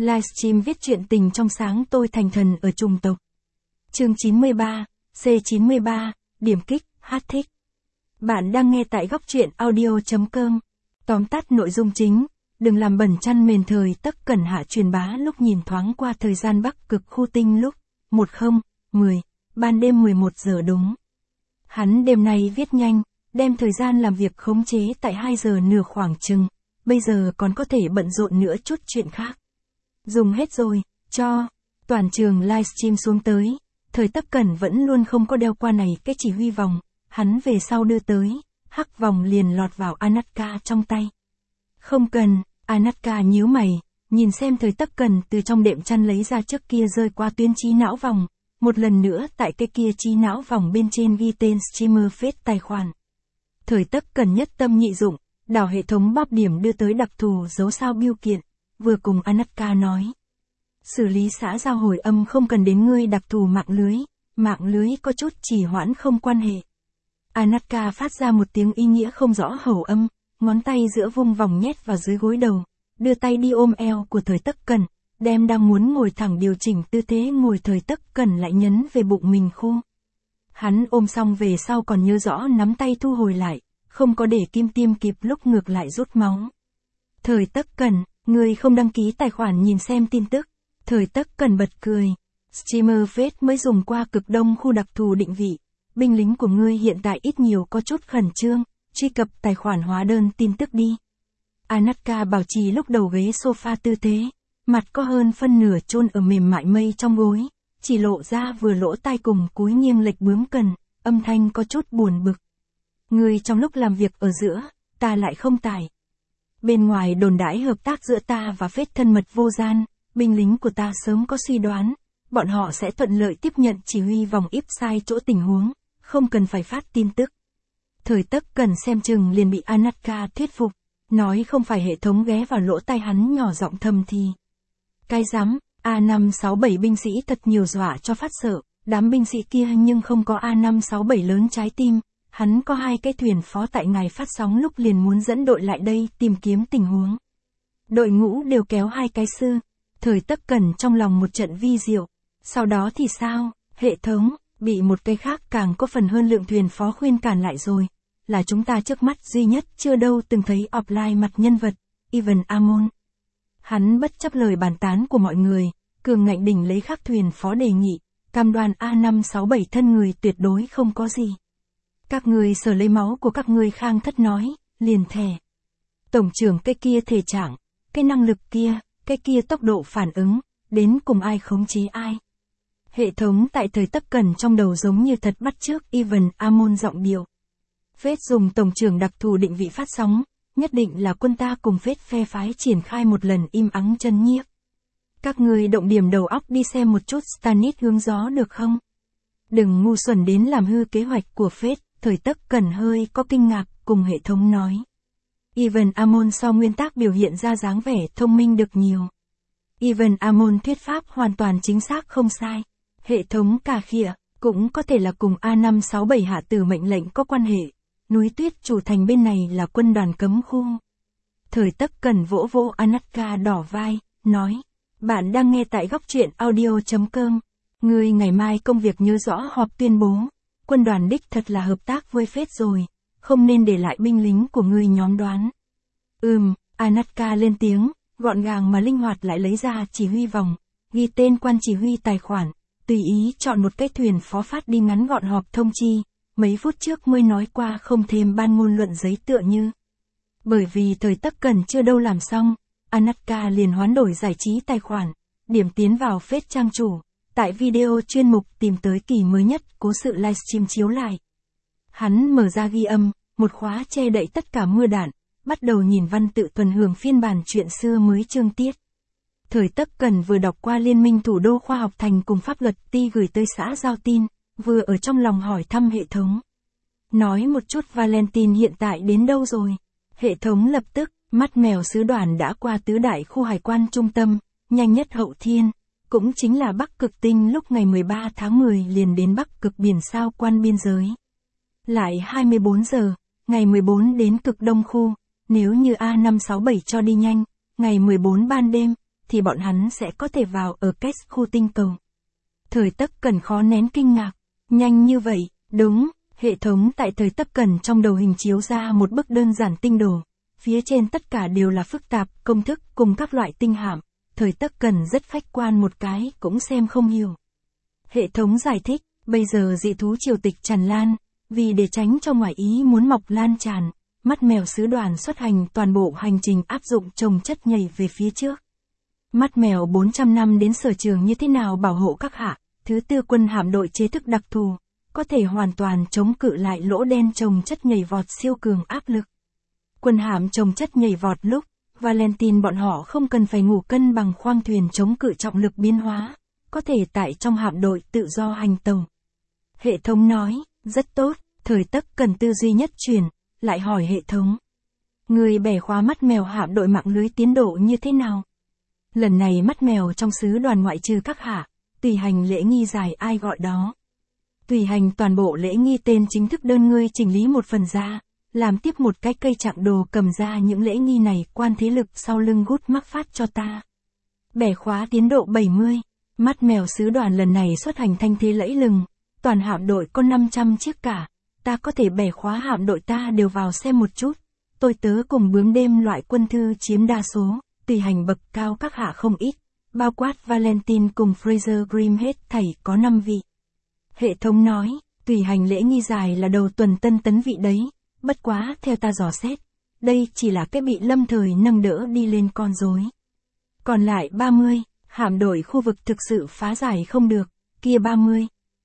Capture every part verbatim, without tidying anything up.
Livestream viết truyện tình trong sáng tôi thành thần ở trùng tộc. Chương chín mươi ba, C chín mươi ba, điểm kích, hát thích. Bạn đang nghe tại góc truyện audio.com. Tóm tắt nội dung chính, đừng làm bẩn chăn mền thời Tấc Cẩn Hạ truyền bá lúc nhìn thoáng qua thời gian Bắc Cực khu tinh lúc mười, mười, ban đêm mười một giờ đúng. Hắn đêm nay viết nhanh, đem thời gian làm việc khống chế tại hai giờ nửa khoảng chừng, bây giờ còn có thể bận rộn nữa chút chuyện khác. Dùng hết rồi, cho, toàn trường livestream xuống tới, thời Tấc Cẩn vẫn luôn không có đeo qua này cái chỉ huy vòng, hắn về sau đưa tới, hắc vòng liền lọt vào Anatka trong tay. Không cần, Anatka nhíu mày, nhìn xem thời Tấc Cẩn từ trong đệm chăn lấy ra trước kia rơi qua tuyến trí não vòng, một lần nữa tại cái kia trí não vòng bên trên ghi tên streamer face tài khoản. Thời Tấc Cẩn nhất tâm nhị dụng, đảo hệ thống bóp điểm đưa tới đặc thù dấu sao biêu kiện, vừa cùng Anatka nói. Xử lý xã giao hồi âm không cần đến ngươi đặc thù mạng lưới, mạng lưới có chút trì hoãn không quan hệ. Anatka phát ra một tiếng ý nghĩa không rõ hầu âm, ngón tay giữa vung vòng nhét vào dưới gối đầu, đưa tay đi ôm eo của thời Tấc Cẩn, đem đang muốn ngồi thẳng điều chỉnh tư thế ngồi thời Tấc Cẩn lại nhấn về bụng mình khu. Hắn ôm xong về sau còn nhớ rõ nắm tay thu hồi lại, không có để kim tiêm kịp lúc ngược lại rút máu. Thời Tấc Cẩn, người không đăng ký tài khoản nhìn xem tin tức. Thời Tấc Cẩn bật cười. Streamer Face mới dùng qua cực đông khu đặc thù định vị. Binh lính của ngươi hiện tại ít nhiều có chút khẩn trương, truy cập tài khoản hóa đơn tin tức đi. Anatka bảo trì lúc đầu ghế sofa tư thế, mặt có hơn phân nửa chôn ở mềm mại mây trong gối, chỉ lộ ra vừa lỗ tai cùng cúi nghiêng lệch bướm cần, âm thanh có chút buồn bực. Ngươi trong lúc làm việc ở giữa, ta lại không tải. Bên ngoài đồn đãi hợp tác giữa ta và Phết thân mật vô gian, binh lính của ta sớm có suy đoán, bọn họ sẽ thuận lợi tiếp nhận chỉ huy vòng íp sai chỗ tình huống, không cần phải phát tin tức. Thời Tấc Cẩn xem chừng liền bị Anatka thuyết phục, nói không phải hệ thống ghé vào lỗ tai hắn nhỏ giọng thầm thì. Cái rắm, A năm sáu bảy binh sĩ thật nhiều dọa cho phát sợ, đám binh sĩ kia nhưng không có A năm sáu bảy lớn trái tim, hắn có hai cái thuyền phó tại ngày phát sóng lúc liền muốn dẫn đội lại đây tìm kiếm tình huống. Đội ngũ đều kéo hai cái sư. Thời Tấc Cẩn trong lòng một trận vi diệu. Sau đó thì sao? Hệ thống, bị một cái khác càng có phần hơn lượng thuyền phó khuyên cản lại rồi. Là chúng ta trước mắt duy nhất chưa đâu từng thấy offline mặt nhân vật, Ivan Amon. Hắn bất chấp lời bàn tán của mọi người, cường ngạnh đỉnh lấy khác thuyền phó đề nghị, cam đoan A năm sáu bảy thân người tuyệt đối không có gì. Các người sở lấy máu của các người khang thất nói, liền thề. Tổng trưởng cái kia thể trạng, cái năng lực kia, cái kia tốc độ phản ứng, đến cùng ai khống chế ai. Hệ thống tại thời Tấc Cẩn trong đầu giống như thật bắt chước Ivan Amon giọng điệu. Phết dùng tổng trưởng đặc thù định vị phát sóng, nhất định là quân ta cùng Phết phe phái triển khai một lần im ắng chân nhiếp. Các người động điểm đầu óc đi xem một chút Stannis hướng gió được không? Đừng ngu xuẩn đến làm hư kế hoạch của Phết. Thời Tấc Cẩn hơi có kinh ngạc cùng hệ thống nói. Ivan Amon so nguyên tác biểu hiện ra dáng vẻ thông minh được nhiều. Ivan Amon thuyết pháp hoàn toàn chính xác không sai. Hệ thống cà khịa, cũng có thể là cùng A năm sáu bảy hạ tử mệnh lệnh có quan hệ. Núi tuyết chủ thành bên này là quân đoàn cấm khu. Thời Tấc Cẩn vỗ vỗ Anatka đỏ vai, nói. Bạn đang nghe tại góc truyện audio.com. Ngươi ngày mai công việc nhớ rõ họp tuyên bố. Quân đoàn đích thật là hợp tác với Phết rồi, không nên để lại binh lính của ngươi nhóm đoán. Ừm, Anatka lên tiếng, gọn gàng mà linh hoạt lại lấy ra chỉ huy vòng, ghi tên quan chỉ huy tài khoản, tùy ý chọn một cái thuyền phó phát đi ngắn gọn họp thông chi, mấy phút trước mới nói qua không thêm ban ngôn luận giấy tựa như. Bởi vì thời Tấc Cẩn chưa đâu làm xong, Anatka liền hoán đổi giải trí tài khoản, điểm tiến vào Phết trang chủ. Tại video chuyên mục tìm tới kỳ mới nhất cố sự livestream chiếu lại. Hắn mở ra ghi âm, một khóa che đậy tất cả mưa đạn, bắt đầu nhìn văn tự tuần hưởng phiên bản chuyện xưa mới chương tiết. Thời Tấc Cẩn vừa đọc qua Liên minh Thủ đô Khoa học Thành cùng Pháp luật Ti gửi tới xã giao tin, vừa ở trong lòng hỏi thăm hệ thống. Nói một chút Valentine hiện tại đến đâu rồi? Hệ thống lập tức, mắt mèo sứ đoàn đã qua tứ đại khu hải quan trung tâm, nhanh nhất hậu thiên. Cũng chính là Bắc Cực tinh lúc ngày mười ba tháng mười liền đến Bắc Cực biển sao quan biên giới. Lại hai mươi bốn giờ, ngày mười bốn đến cực đông khu, nếu như A năm sáu bảy cho đi nhanh, ngày mười bốn ban đêm, thì bọn hắn sẽ có thể vào ở cách khu tinh cầu. Thời Tắc Cẩn khó nén kinh ngạc. Nhanh như vậy, đúng, hệ thống tại Thời Tắc Cẩn trong đầu hình chiếu ra một bức đơn giản tinh đồ. Phía trên tất cả đều là phức tạp, công thức cùng các loại tinh hạm. Thời Tắc Cẩn rất khách quan một cái cũng xem không hiểu. Hệ thống giải thích, bây giờ dị thú triều tịch tràn lan, vì để tránh cho ngoại ý muốn mọc lan tràn, mắt mèo sứ đoàn xuất hành toàn bộ hành trình áp dụng trồng chất nhảy về phía trước. Mắt mèo bốn trăm năm đến sở trường như thế nào bảo hộ các hạ, thứ tư quân hạm đội chế thức đặc thù, có thể hoàn toàn chống cự lại lỗ đen trồng chất nhảy vọt siêu cường áp lực. Quân hạm trồng chất nhảy vọt lúc, Valentine bọn họ không cần phải ngủ cân bằng khoang thuyền chống cự trọng lực biến hóa, có thể tại trong hạm đội tự do hành tàu. Hệ thống nói, rất tốt, Thời Tắc Cẩn tư duy nhất chuyển, lại hỏi hệ thống. Người bẻ khóa mắt mèo hạm đội mạng lưới tiến độ như thế nào? Lần này mắt mèo trong sứ đoàn ngoại trừ các hạ, tùy hành lễ nghi dài ai gọi đó. Tùy hành toàn bộ lễ nghi tên chính thức đơn ngươi chỉnh lý một phần ra, làm tiếp một cái cây chặng đồ cầm ra những lễ nghi này quan thế lực sau lưng gút mắc phát cho ta. Bẻ khóa tiến độ bảy mươi, mắt mèo sứ đoàn lần này xuất hành thanh thế lẫy lừng, toàn hạm đội có năm trăm chiếc cả, ta có thể bẻ khóa hạm đội ta đều vào xem một chút, tôi tớ cùng bướm đêm loại quân thư chiếm đa số, tùy hành bậc cao các hạ không ít, bao quát Valentine cùng Fraser Grimm hết thảy có năm vị. Hệ thống nói, tùy hành lễ nghi dài là đầu tuần tân tấn vị đấy, bất quá theo ta dò xét, đây chỉ là cái bị lâm thời nâng đỡ đi lên con rối. Còn lại ba mươi, hạm đội khu vực thực sự phá giải không được, kia ba mươi.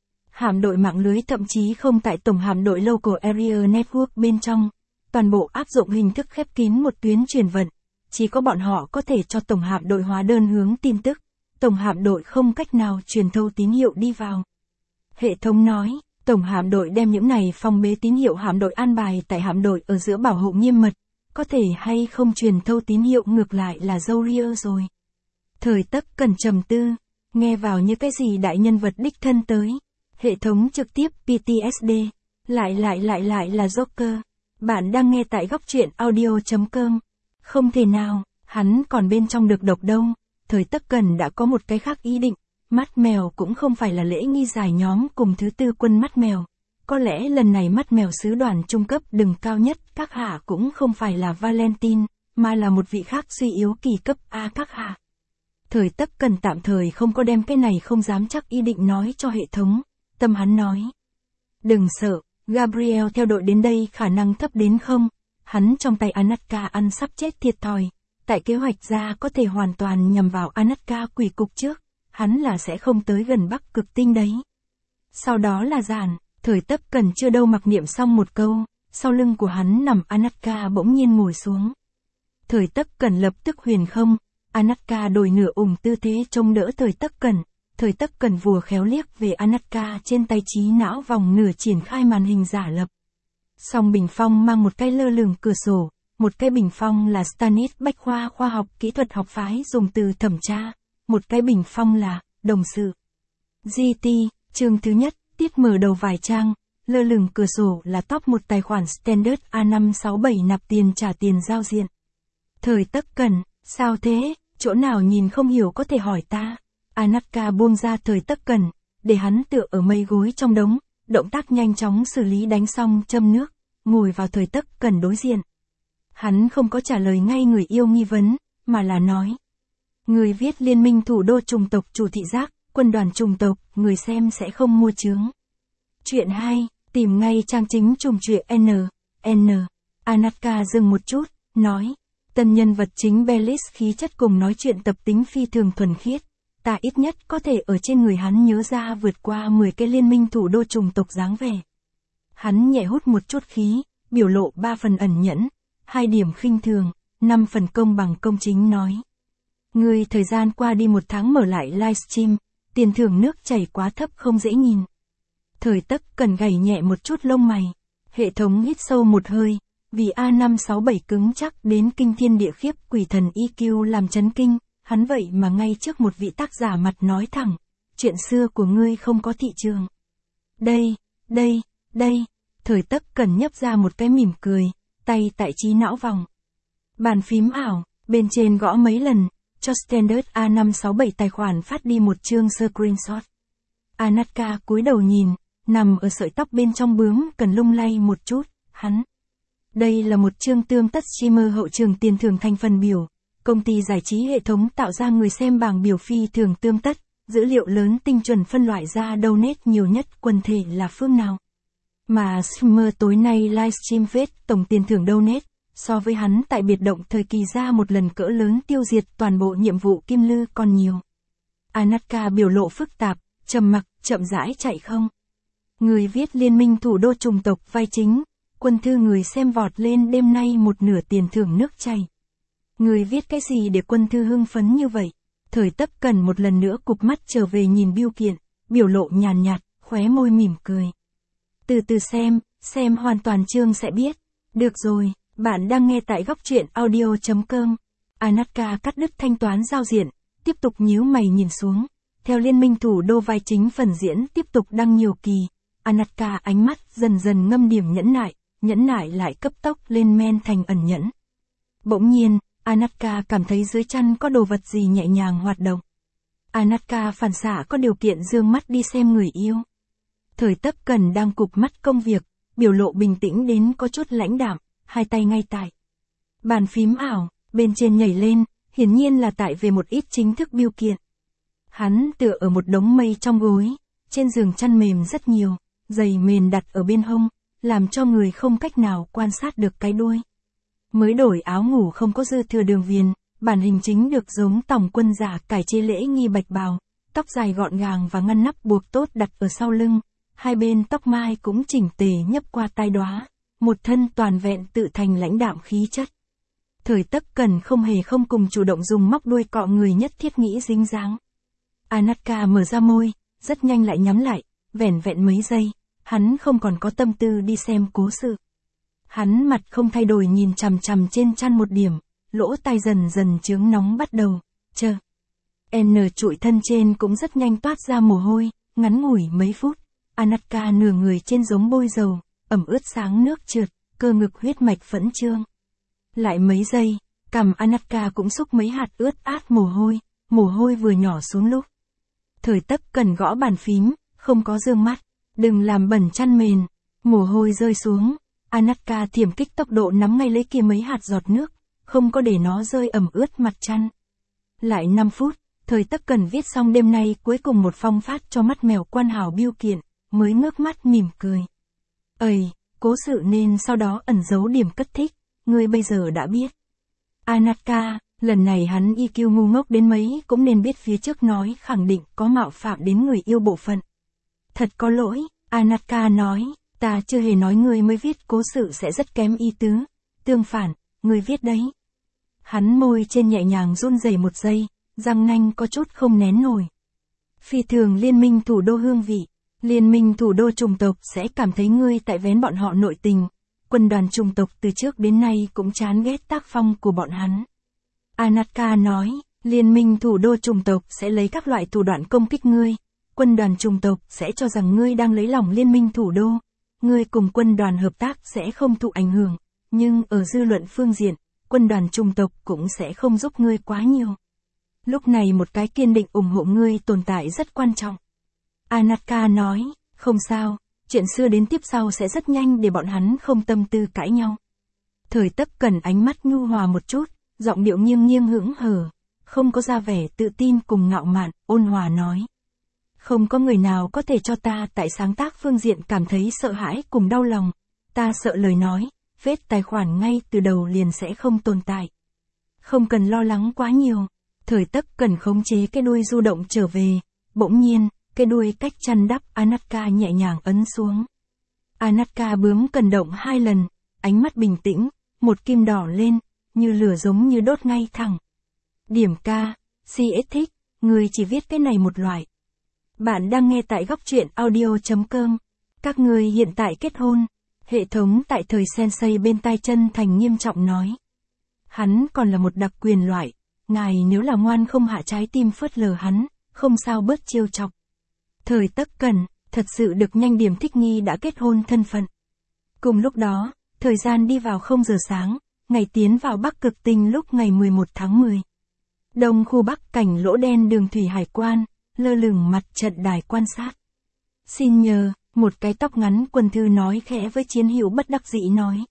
Hạm đội mạng lưới thậm chí không tại tổng hạm đội Local Area Network bên trong, toàn bộ áp dụng hình thức khép kín một tuyến truyền vận, chỉ có bọn họ có thể cho tổng hạm đội hóa đơn hướng tin tức, tổng hạm đội không cách nào truyền thâu tín hiệu đi vào. Hệ thống nói, tổng hạm đội đem những này phòng bế tín hiệu hạm đội an bài tại hạm đội ở giữa bảo hộ nghiêm mật, có thể hay không truyền thâu tín hiệu ngược lại là dâu ria rồi. Thời Tắc Cẩn trầm tư, nghe vào như cái gì đại nhân vật đích thân tới. Hệ thống trực tiếp pê tê ét đê, lại lại lại lại là Joker. Bạn đang nghe tại góc truyện audio chấm com. Không thể nào, hắn còn bên trong được độc đâu. Thời Tắc Cẩn đã có một cái khác ý định, mắt mèo cũng không phải là lễ nghi giải nhóm cùng thứ tư quân mắt mèo. Có lẽ lần này mắt mèo sứ đoàn trung cấp đừng cao nhất các hạ cũng không phải là Valentine, mà là một vị khác suy yếu kỳ cấp A các hạ. Thời Tắc Cẩn tạm thời không có đem cái này không dám chắc ý định nói cho hệ thống. Tâm hắn nói. Đừng sợ, Gabriel theo đội đến đây khả năng thấp đến không, hắn trong tay Anatka ăn sắp chết thiệt thòi, tại kế hoạch ra có thể hoàn toàn nhằm vào Anatka quỷ cục trước, hắn là sẽ không tới gần Bắc Cực Tinh đấy. Sau đó là giản, Thời Tắc Cẩn chưa đâu mặc niệm xong một câu, sau lưng của hắn nằm Anatka bỗng nhiên ngồi xuống. Thời Tắc Cẩn lập tức huyền không, Anatka đổi nửa ủng tư thế trông đỡ Thời Tắc Cẩn. Thời Tắc Cẩn vùa khéo liếc về Anatka trên tay trí não vòng nửa triển khai màn hình giả lập. Song bình phong mang một cái lơ lửng cửa sổ, một cái bình phong là Stannis Bách khoa khoa học kỹ thuật học phái dùng từ thẩm tra, một cái bình phong là đồng sự. giê tê, chương thứ nhất, tiết mở đầu vài trang, lơ lửng cửa sổ là top một tài khoản Standard A năm sáu bảy nạp tiền trả tiền giao diện. Thời Tắc Cẩn, sao thế, chỗ nào nhìn không hiểu có thể hỏi ta. Anatka buông ra Thời Tắc Cẩn, để hắn tựa ở mây gối trong đống, động tác nhanh chóng xử lý đánh xong châm nước, ngồi vào Thời Tắc Cẩn đối diện. Hắn không có trả lời ngay người yêu nghi vấn, mà là nói. Người viết Liên minh thủ đô chủng tộc chủ thị giác, quân đoàn chủng tộc, người xem sẽ không mua chướng. Chuyện hai, tìm ngay trang chính trùng truyện N, N. Anatka dừng một chút, nói. Tân nhân vật chính Bellis khí chất cùng nói chuyện tập tính phi thường thuần khiết. Ta ít nhất có thể ở trên người hắn nhớ ra vượt qua mười cái liên minh thủ đô chủng tộc dáng vẻ. Hắn nhẹ hút một chút khí, biểu lộ ba phần ẩn nhẫn, hai điểm khinh thường, năm phần công bằng công chính nói. Người thời gian qua đi một tháng mở lại livestream, tiền thưởng nước chảy quá thấp không dễ nhìn. Thời Tắc Cẩn gảy nhẹ một chút lông mày, hệ thống hít sâu một hơi, vì A năm sáu bảy cứng chắc đến kinh thiên địa khiếp quỷ thần e quy làm chấn kinh. Hắn vậy mà ngay trước một vị tác giả mặt nói thẳng, chuyện xưa của ngươi không có thị trường. Đây, đây, đây, Thời Tắc Cẩn nhấp ra một cái mỉm cười, tay tại trí não vòng. Bàn phím ảo, bên trên gõ mấy lần, cho Standard A năm sáu bảy tài khoản phát đi một chương screenshot. Anatka cúi đầu nhìn, nằm ở sợi tóc bên trong bướm cần lung lay một chút, hắn. Đây là một chương tươm tất streamer hậu trường tiền thưởng thành phần biểu. Công ty giải trí hệ thống tạo ra người xem bảng biểu phi thường tươm tất, dữ liệu lớn tinh chuẩn phân loại ra donate nhiều nhất quần thể là phương nào. Mà streamer tối nay livestream vết tổng tiền thưởng donate, so với hắn tại biệt động thời kỳ ra một lần cỡ lớn tiêu diệt toàn bộ nhiệm vụ kim lư còn nhiều. Anatka biểu lộ phức tạp, trầm mặc, chậm rãi chạy không. Người viết Liên minh thủ đô chủng tộc vai chính, quân thư người xem vọt lên đêm nay một nửa tiền thưởng nước chảy. Người viết cái gì để quân thư hưng phấn như vậy? Thời Tấp Cần một lần nữa cụp mắt trở về nhìn bưu kiện, biểu lộ nhàn nhạt, khóe môi mỉm cười. Từ từ xem, xem hoàn toàn chương sẽ biết. Được rồi, bạn đang nghe tại góc truyện audio chấm com. Anatka cắt đứt thanh toán giao diện, tiếp tục nhíu mày nhìn xuống. Theo Liên minh thủ đô vai chính phần diễn tiếp tục đăng nhiều kỳ, Anatka ánh mắt dần dần ngâm điểm nhẫn nại, nhẫn nại lại cấp tốc lên men thành ẩn nhẫn. Bỗng nhiên, Anatka cảm thấy dưới chân có đồ vật gì nhẹ nhàng hoạt động. Anatka phản xạ có điều kiện dương mắt đi xem người yêu. Thời Tấp Cần đang cụp mắt công việc, biểu lộ bình tĩnh đến có chút lãnh đạm, hai tay ngay tại bàn phím ảo, bên trên nhảy lên, hiển nhiên là tại về một ít chính thức bưu kiện. Hắn tựa ở một đống mây trong gối, trên giường chăn mềm rất nhiều, giày mền đặt ở bên hông, làm cho người không cách nào quan sát được cái đuôi. Mới đổi áo ngủ không có dư thừa đường viền, bản hình chính được giống tổng quân giả cải chế lễ nghi bạch bào, tóc dài gọn gàng và ngăn nắp buộc tốt đặt ở sau lưng, hai bên tóc mai cũng chỉnh tề nhấp qua tai đóa, một thân toàn vẹn tự thành lãnh đạm khí chất. Thời Tấp Cần không hề không cùng chủ động dùng móc đuôi cọ người nhất thiết nghĩ dính dáng. Anatka mở ra môi, rất nhanh lại nhắm lại, vẻn vẹn mấy giây, hắn không còn có tâm tư đi xem cố sự. Hắn mặt không thay đổi nhìn chằm chằm trên chăn một điểm, lỗ tai dần dần chướng nóng bắt đầu, chờ. N trụi thân trên cũng rất nhanh toát ra mồ hôi, ngắn ngủi mấy phút, Anatka nửa người trên giống bôi dầu, ẩm ướt sáng nước trượt, cơ ngực huyết mạch phẫn trương. Lại mấy giây, cằm Anatka cũng xúc mấy hạt ướt át mồ hôi, mồ hôi vừa nhỏ xuống lúc. Thời Tấp Cần gõ bàn phím, không có dương mắt, đừng làm bẩn chăn mền, mồ hôi rơi xuống. Anatka thiểm kích tốc độ nắm ngay lấy kia mấy hạt giọt nước, không có để nó rơi ẩm ướt mặt chăn. Lại năm phút, Thời Tấp Cần viết xong đêm nay cuối cùng một phong phát cho mắt mèo quan hảo bưu kiện, mới ngước mắt mỉm cười. Ây, cố sự nên sau đó ẩn giấu điểm cất thích, ngươi bây giờ đã biết. Anatka, lần này hắn i kiu ngu ngốc đến mấy cũng nên biết phía trước nói khẳng định có mạo phạm đến người yêu bộ phận. Thật có lỗi, Anatka nói. Ta chưa hề nói ngươi mới viết cố sự sẽ rất kém ý tứ, tương phản, ngươi viết đấy. Hắn môi trên nhẹ nhàng run rẩy một giây, răng nanh có chút không nén nổi. Phi thường Liên minh thủ đô hương vị, Liên minh thủ đô chủng tộc sẽ cảm thấy ngươi tại vén bọn họ nội tình, quân đoàn chủng tộc từ trước đến nay cũng chán ghét tác phong của bọn hắn. Anatka nói, Liên minh thủ đô chủng tộc sẽ lấy các loại thủ đoạn công kích ngươi, quân đoàn chủng tộc sẽ cho rằng ngươi đang lấy lòng Liên minh thủ đô. Ngươi cùng quân đoàn hợp tác sẽ không thụ ảnh hưởng, nhưng ở dư luận phương diện, quân đoàn chủng tộc cũng sẽ không giúp ngươi quá nhiều. Lúc này một cái kiên định ủng hộ ngươi tồn tại rất quan trọng. Anatka nói, không sao, chuyện xưa đến tiếp sau sẽ rất nhanh để bọn hắn không tâm tư cãi nhau. Thời Tấp Cần ánh mắt nhu hòa một chút, giọng điệu nghiêng nghiêng hững hờ, không có ra vẻ tự tin cùng ngạo mạn, ôn hòa nói. Không có người nào có thể cho ta tại sáng tác phương diện cảm thấy sợ hãi cùng đau lòng. Ta sợ lời nói, vết tài khoản ngay từ đầu liền sẽ không tồn tại. Không cần lo lắng quá nhiều. Thời Tấp Cần khống chế cái đuôi du động trở về. Bỗng nhiên, cái đuôi cách chăn đắp Anatka nhẹ nhàng ấn xuống. Anatka bướm cần động hai lần, ánh mắt bình tĩnh, một kim đỏ lên, như lửa giống như đốt ngay thẳng. Điểm ca, xê ét thích, người chỉ viết cái này một loại. Bạn đang nghe tại góc truyện audio chấm com. Các người hiện tại kết hôn. Hệ thống tại thời Sensei bên tai chân thành nghiêm trọng nói. Hắn còn là một đặc quyền loại. Ngài nếu là ngoan không hạ trái tim phớt lờ hắn, không sao bớt chiêu chọc. Thời Tấp Cần, thật sự được nhanh điểm thích nghi đã kết hôn thân phận. Cùng lúc đó, thời gian đi vào không giờ sáng, ngày tiến vào Bắc Cực Tinh lúc ngày mười một tháng mười. Đông khu Bắc cảnh lỗ đen đường thủy hải quan, lơ lửng mặt trận đài quan sát. Xin nhờ, một cái tóc ngắn quân thư nói khẽ với Chiến Hữu bất đắc dĩ nói.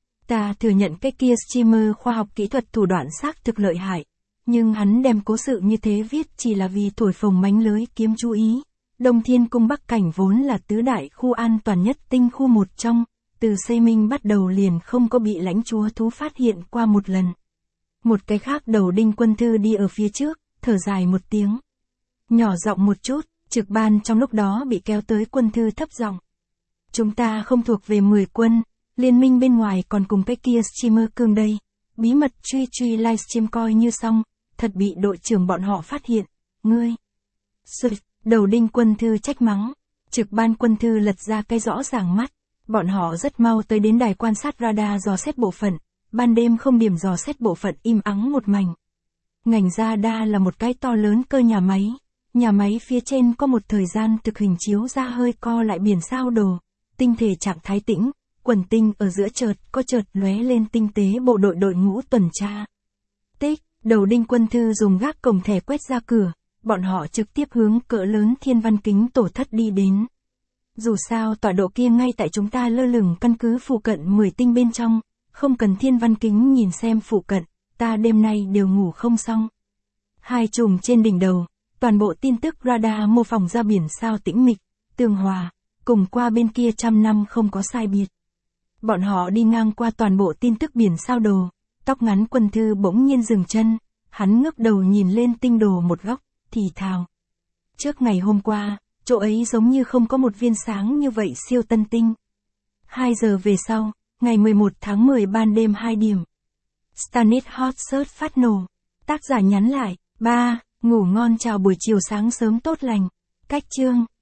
Ta thừa nhận cái kia streamer khoa học kỹ thuật thủ đoạn xác thực lợi hại, nhưng hắn đem cố sự như thế viết chỉ là vì thổi phồng mánh lưới kiếm chú ý. Đông Thiên Cung Bắc cảnh vốn là tứ đại khu an toàn nhất tinh khu một trong, từ xây minh bắt đầu liền không có bị lãnh chúa thú phát hiện qua một lần. Một cái khác đầu đinh quân thư đi ở phía trước, thở dài một tiếng. Nhỏ giọng một chút, trực ban trong lúc đó bị kéo tới quân thư thấp giọng. Chúng ta không thuộc về mười quân, liên minh bên ngoài còn cùng cái kia streamer cương đây. Bí mật truy truy livestream coi như xong, thật bị đội trưởng bọn họ phát hiện. Ngươi. Sực, đầu đinh quân thư trách mắng. Trực ban quân thư lật ra cái rõ ràng mắt. Bọn họ rất mau tới đến đài quan sát radar dò xét bộ phận. Ban đêm không điểm dò xét bộ phận im ắng một mảnh. Ngành radar là một cái to lớn cơ nhà máy. Nhà máy phía trên có một thời gian thực hình chiếu ra hơi co lại biển sao đồ. Tinh thể trạng thái tĩnh, quần tinh ở giữa chợt có chợt lóe lên tinh tế bộ đội đội ngũ tuần tra. Tích, đầu đinh quân thư dùng gác cổng thẻ quét ra cửa, bọn họ trực tiếp hướng cỡ lớn thiên văn kính tổ thất đi đến. Dù sao tọa độ kia ngay tại chúng ta lơ lửng căn cứ phụ cận mười tinh bên trong, không cần thiên văn kính nhìn xem phụ cận, ta đêm nay đều ngủ không xong. Hai chùm trên đỉnh đầu, toàn bộ tin tức radar mô phỏng ra biển sao tĩnh mịch, tường hòa, cùng qua bên kia trăm năm không có sai biệt. Bọn họ đi ngang qua toàn bộ tin tức biển sao đồ, tóc ngắn quân thư bỗng nhiên dừng chân, hắn ngước đầu nhìn lên tinh đồ một góc, thì thào. Trước ngày hôm qua, chỗ ấy giống như không có một viên sáng như vậy siêu tân tinh. Hai giờ về sau, ngày mười một tháng mười ban đêm hai điểm. Stanis Hot Search phát nổ. Tác giả nhắn lại, ba, ngủ ngon chào buổi chiều sáng sớm tốt lành. Cách chương.